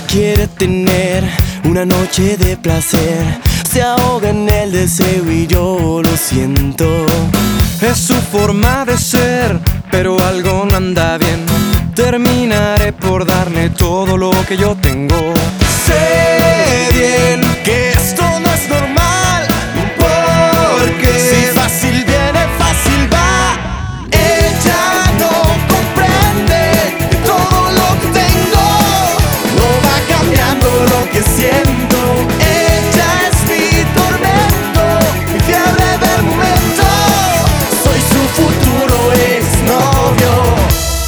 quiere tener una noche de placer, se ahoga en el deseo y yo lo siento. Es su forma de ser, pero algo no anda bien. Terminaré por darle todo lo que yo tengo. Sé bien que esto no es normal, porque si fácil viene, fácil va. Ella no comprende todo lo que tengo, no va cambiando lo que siento. Ella es mi tormento, mi fiebre del momento. Soy su futuro exnovio.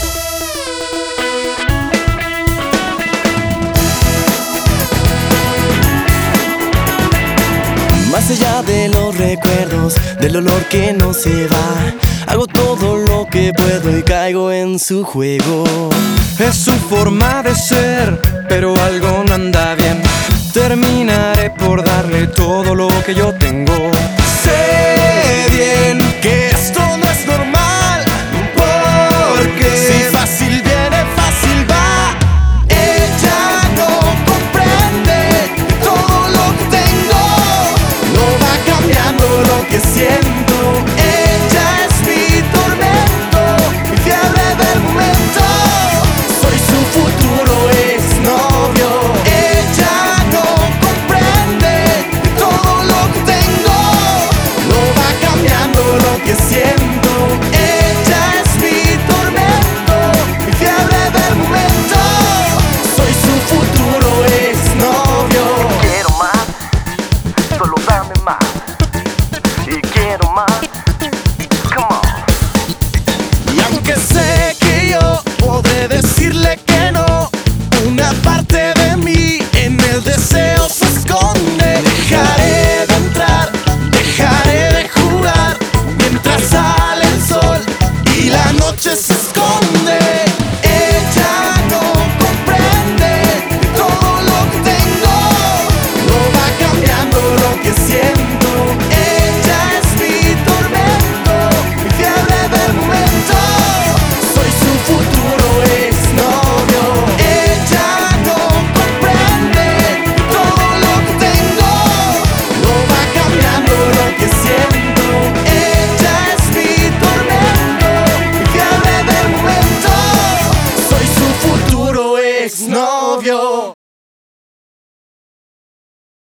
Más allá de los recuerdos, del olor que no se va, hago todo lo que puedo y caigo en su juego. Es su forma de ser, pero algo no anda bien. Terminaré por darle todo lo que yo tengo.